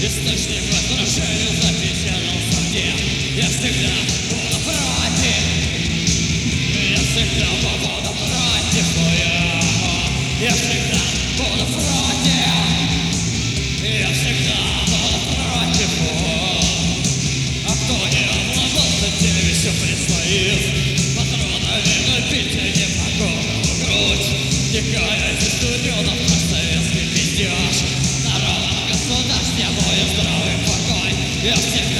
Источник возражений запечатался где я всегда буду против. Я всегда буду против. Я всегда буду против. Я всегда буду против. А кто не обломался, тем еще предстоит патронами набить не покорную грудь. Текая из туренов на советский пиздеж. Народ, государство, мой здравый покой. Я всегда